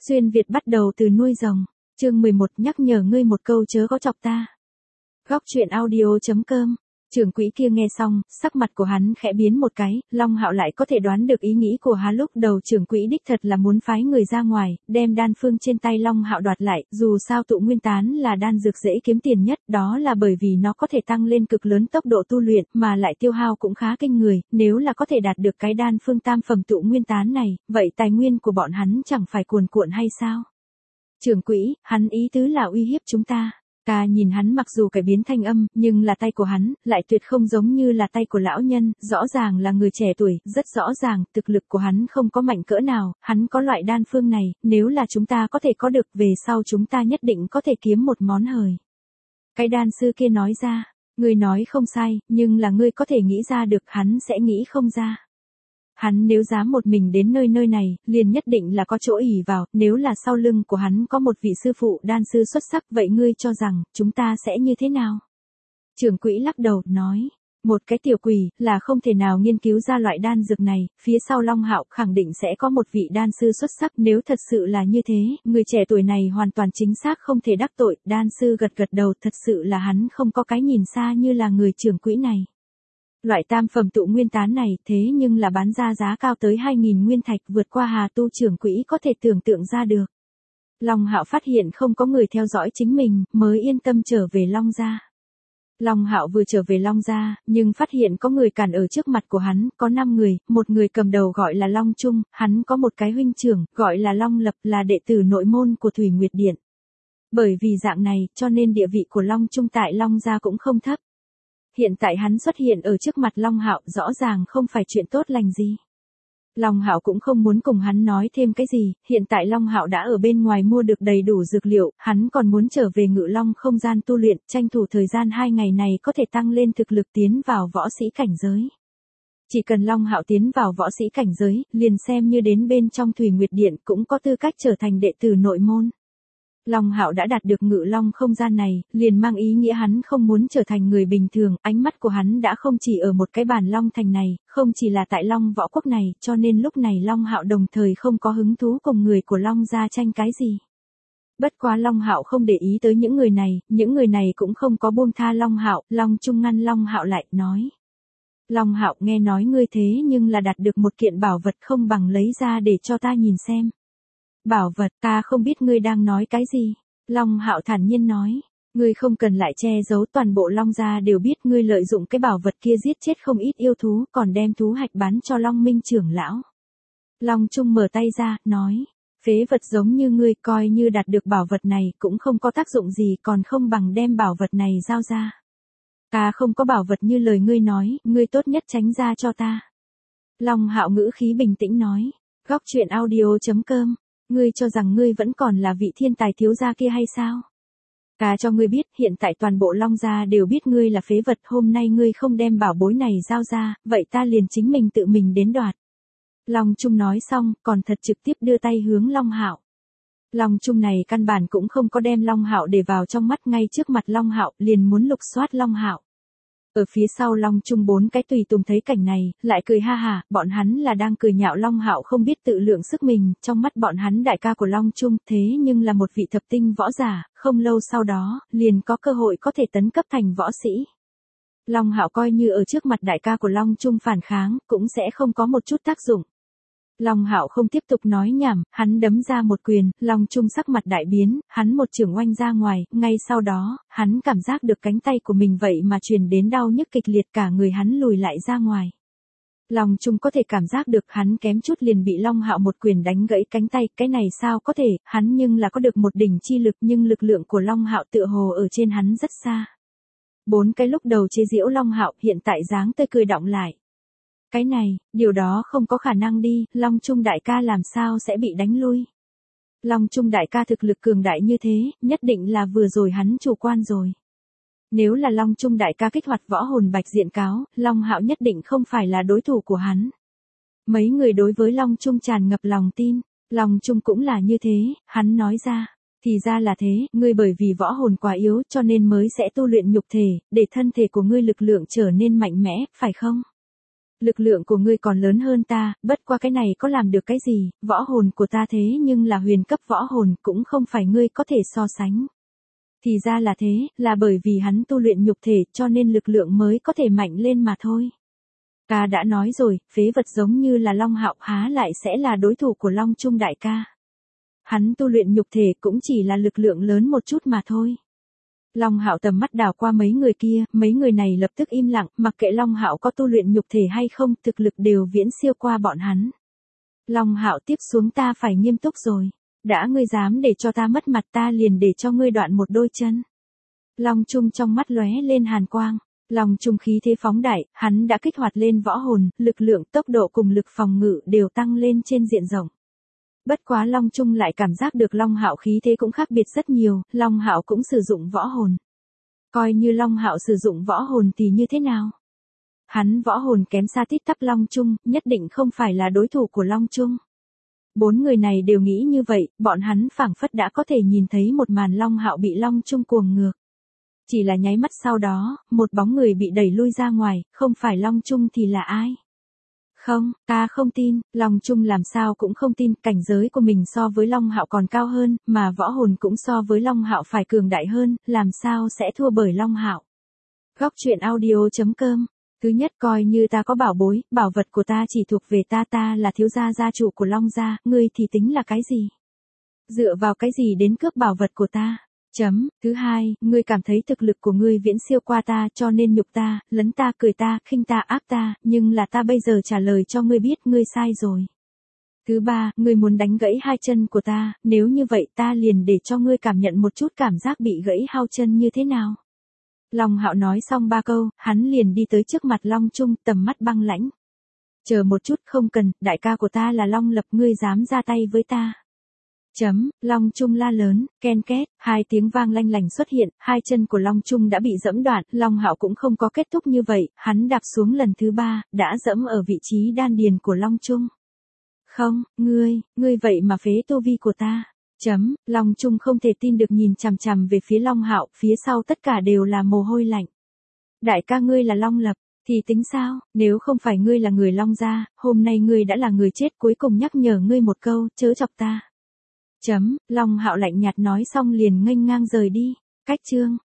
Xuyên Việt bắt đầu từ nuôi rồng. Chương 11 nhắc nhở ngươi một câu chớ có chọc ta. Góc truyện audio.com. Trưởng quỹ kia nghe xong, sắc mặt của hắn khẽ biến một cái, Long Hạo lại có thể đoán được ý nghĩ của hắn. Lúc đầu trưởng quỹ đích thật là muốn phái người ra ngoài, đem đan phương trên tay Long Hạo đoạt lại, dù sao tụ nguyên tán là đan dược dễ kiếm tiền nhất, đó là bởi vì nó có thể tăng lên cực lớn tốc độ tu luyện, mà lại tiêu hao cũng khá kinh người, nếu là có thể đạt được cái đan phương tam phẩm tụ nguyên tán này, vậy tài nguyên của bọn hắn chẳng phải cuồn cuộn hay sao? Trưởng quỹ, hắn ý tứ là uy hiếp chúng ta. Ta nhìn hắn mặc dù cải biến thanh âm, nhưng là tay của hắn, lại tuyệt không giống như là tay của lão nhân, rõ ràng là người trẻ tuổi, rất rõ ràng, thực lực của hắn không có mạnh cỡ nào, hắn có loại đan phương này, nếu là chúng ta có thể có được, về sau chúng ta nhất định có thể kiếm một món hời. Cái đan sư kia nói ra, ngươi nói không sai, nhưng là ngươi có thể nghĩ ra được, hắn sẽ nghĩ không ra. Hắn nếu dám một mình đến nơi này, liền nhất định là có chỗ ỷ vào, nếu là sau lưng của hắn có một vị sư phụ đan sư xuất sắc, vậy ngươi cho rằng, chúng ta sẽ như thế nào? Trưởng quỹ lắc đầu, nói, một cái tiểu quỷ, là không thể nào nghiên cứu ra loại đan dược này, phía sau Long Hạo khẳng định sẽ có một vị đan sư xuất sắc, nếu thật sự là như thế, người trẻ tuổi này hoàn toàn chính xác không thể đắc tội, đan sư gật gật đầu, thật sự là hắn không có cái nhìn xa như là người trưởng quỹ này. Loại tam phẩm tụ nguyên tán này thế nhưng là bán ra giá cao tới 2.000 nguyên thạch, vượt qua Hà Tu trưởng quỹ có thể tưởng tượng ra được. Long Hạo phát hiện không có người theo dõi chính mình, mới yên tâm trở về Long gia. Long Hạo vừa trở về Long gia, nhưng phát hiện có người cản ở trước mặt của hắn, có 5 người, một người cầm đầu gọi là Long Trung, hắn có một cái huynh trưởng, gọi là Long Lập, là đệ tử nội môn của Thủy Nguyệt Điện. Bởi vì dạng này, cho nên địa vị của Long Trung tại Long gia cũng không thấp. Hiện tại hắn xuất hiện ở trước mặt Long Hạo, rõ ràng không phải chuyện tốt lành gì. Long Hạo cũng không muốn cùng hắn nói thêm cái gì, hiện tại Long Hạo đã ở bên ngoài mua được đầy đủ dược liệu, hắn còn muốn trở về Ngự Long không gian tu luyện, tranh thủ thời gian 2 ngày này có thể tăng lên thực lực tiến vào võ sĩ cảnh giới. Chỉ cần Long Hạo tiến vào võ sĩ cảnh giới, liền xem như đến bên trong Thủy Nguyệt Điện cũng có tư cách trở thành đệ tử nội môn. Long Hạo đã đạt được Ngự Long không gian này, liền mang ý nghĩa hắn không muốn trở thành người bình thường, ánh mắt của hắn đã không chỉ ở một cái bản Long thành này, không chỉ là tại Long võ quốc này, cho nên lúc này Long Hạo đồng thời không có hứng thú cùng người của Long gia tranh cái gì. Bất quá Long Hạo không để ý tới những người này cũng không có buông tha Long Hạo, Long Trung ngăn Long Hạo lại, nói. Long Hạo, nghe nói ngươi thế nhưng là đạt được một kiện bảo vật, không bằng lấy ra để cho ta nhìn xem. Bảo vật, ta không biết ngươi đang nói cái gì. Long Hạo thản nhiên nói, ngươi không cần lại che giấu, toàn bộ Long gia đều biết ngươi lợi dụng cái bảo vật kia giết chết không ít yêu thú, còn đem thú hạch bán cho Long Minh trưởng lão. Long Trung mở tay ra, nói, phế vật giống như ngươi, coi như đạt được bảo vật này cũng không có tác dụng gì, còn không bằng đem bảo vật này giao ra. Ta không có bảo vật như lời ngươi nói, ngươi tốt nhất tránh ra cho ta. Long Hạo ngữ khí bình tĩnh nói, góc truyện audio.com. Ngươi cho rằng ngươi vẫn còn là vị thiên tài thiếu gia kia hay sao? Ta cho ngươi biết, hiện tại toàn bộ Long gia đều biết ngươi là phế vật, hôm nay ngươi không đem bảo bối này giao ra, vậy ta liền chính mình tự mình đến đoạt. Long Trung nói xong, còn thật trực tiếp đưa tay hướng Long Hạo. Long Trung này căn bản cũng không có đem Long Hạo để vào trong mắt, ngay trước mặt Long Hạo, liền muốn lục soát Long Hạo. Ở phía sau Long Trung 4 cái tùy tùng thấy cảnh này, lại cười ha hả, bọn hắn là đang cười nhạo Long Hạo không biết tự lượng sức mình, trong mắt bọn hắn đại ca của Long Trung, thế nhưng là một vị thập tinh võ giả, không lâu sau đó, liền có cơ hội có thể tấn cấp thành võ sĩ. Long Hạo coi như ở trước mặt đại ca của Long Trung phản kháng, cũng sẽ không có một chút tác dụng. Long Hạo không tiếp tục nói nhảm, hắn đấm ra một quyền, Long Trung sắc mặt đại biến, hắn một chưởng oanh ra ngoài, ngay sau đó, hắn cảm giác được cánh tay của mình vậy mà truyền đến đau nhức kịch liệt, cả người hắn lùi lại ra ngoài. Long Trung có thể cảm giác được hắn kém chút liền bị Long Hạo một quyền đánh gãy cánh tay, cái này sao có thể, hắn nhưng là có được một đỉnh chi lực, nhưng lực lượng của Long Hạo tựa hồ ở trên hắn rất xa. 4 cái lúc đầu chế giễu Long Hạo, hiện tại dáng tươi cười đọng lại. Cái này, điều đó không có khả năng đi, Long Trung đại ca làm sao sẽ bị đánh lui. Long Trung đại ca thực lực cường đại như thế, nhất định là vừa rồi hắn chủ quan rồi. Nếu là Long Trung đại ca kích hoạt võ hồn bạch diện cáo, Long Hạo nhất định không phải là đối thủ của hắn. Mấy người đối với Long Trung tràn ngập lòng tin, Long Trung cũng là như thế, hắn nói ra. Thì ra là thế, ngươi bởi vì võ hồn quá yếu cho nên mới sẽ tu luyện nhục thể, để thân thể của ngươi lực lượng trở nên mạnh mẽ, phải không? Lực lượng của ngươi còn lớn hơn ta, bất qua cái này có làm được cái gì, võ hồn của ta thế nhưng là huyền cấp võ hồn, cũng không phải ngươi có thể so sánh. Thì ra là thế, là bởi vì hắn tu luyện nhục thể cho nên lực lượng mới có thể mạnh lên mà thôi. Ta đã nói rồi, phế vật giống như là Long Hạo há lại sẽ là đối thủ của Long Trung đại ca. Hắn tu luyện nhục thể cũng chỉ là lực lượng lớn một chút mà thôi. Long Hạo tầm mắt đảo qua mấy người kia, mấy người này lập tức im lặng, mặc kệ Long Hạo có tu luyện nhục thể hay không, thực lực đều viễn siêu qua bọn hắn. Long Hạo tiếp xuống ta phải nghiêm túc rồi. Đã ngươi dám để cho ta mất mặt ta liền để cho ngươi đoạn một đôi chân. Long Trung trong mắt lóe lên hàn quang. Long Trung khí thế phóng đại, hắn đã kích hoạt lên võ hồn, lực lượng, tốc độ cùng lực phòng ngự đều tăng lên trên diện rộng. Bất quá Long Trung lại cảm giác được Long Hạo khí thế cũng khác biệt rất nhiều, Long Hạo cũng sử dụng võ hồn. Coi như Long Hạo sử dụng võ hồn thì như thế nào? Hắn võ hồn kém xa tít tắp Long Trung, nhất định không phải là đối thủ của Long Trung. 4 người này đều nghĩ như vậy, bọn hắn phảng phất đã có thể nhìn thấy một màn Long Hạo bị Long Trung cuồng ngược. Chỉ là nháy mắt sau đó, một bóng người bị đẩy lui ra ngoài, không phải Long Trung thì là ai? Không, ta không tin, Long Trung làm sao cũng không tin, cảnh giới của mình so với Long Hạo còn cao hơn, mà võ hồn cũng so với Long Hạo phải cường đại hơn, làm sao sẽ thua bởi Long Hạo. Góc truyện audio.com. Thứ nhất, coi như ta có bảo bối, bảo vật của ta chỉ thuộc về ta là thiếu gia gia chủ của Long gia, ngươi thì tính là cái gì? Dựa vào cái gì đến cướp bảo vật của ta? Thứ hai, ngươi cảm thấy thực lực của ngươi viễn siêu qua ta cho nên nhục ta, lấn ta, cười ta, khinh ta, áp ta, nhưng là ta bây giờ trả lời cho ngươi biết ngươi sai rồi. Thứ ba, ngươi muốn đánh gãy hai chân của ta, nếu như vậy ta liền để cho ngươi cảm nhận một chút cảm giác bị gãy hai chân như thế nào. Long Hạo nói xong 3 câu, hắn liền đi tới trước mặt Long Trung, tầm mắt băng lãnh. Chờ một chút, không cần, đại ca của ta là Long Lập, ngươi dám ra tay với ta. Long Trung la lớn, ken két, 2 tiếng vang lanh lành xuất hiện, hai chân của Long Trung đã bị dẫm đoạn, Long Hạo cũng không có kết thúc như vậy, hắn đạp xuống lần thứ 3, đã dẫm ở vị trí đan điền của Long Trung. Không, ngươi vậy mà phế tu vi của ta. Long Trung không thể tin được nhìn chằm chằm về phía Long Hạo, phía sau tất cả đều là mồ hôi lạnh. Đại ca ngươi là Long Lập, thì tính sao, nếu không phải ngươi là người Long gia, hôm nay ngươi đã là người chết, cuối cùng nhắc nhở ngươi một câu, chớ chọc ta. Long Hạo lạnh nhạt nói xong liền nghênh ngang rời đi. Cách chương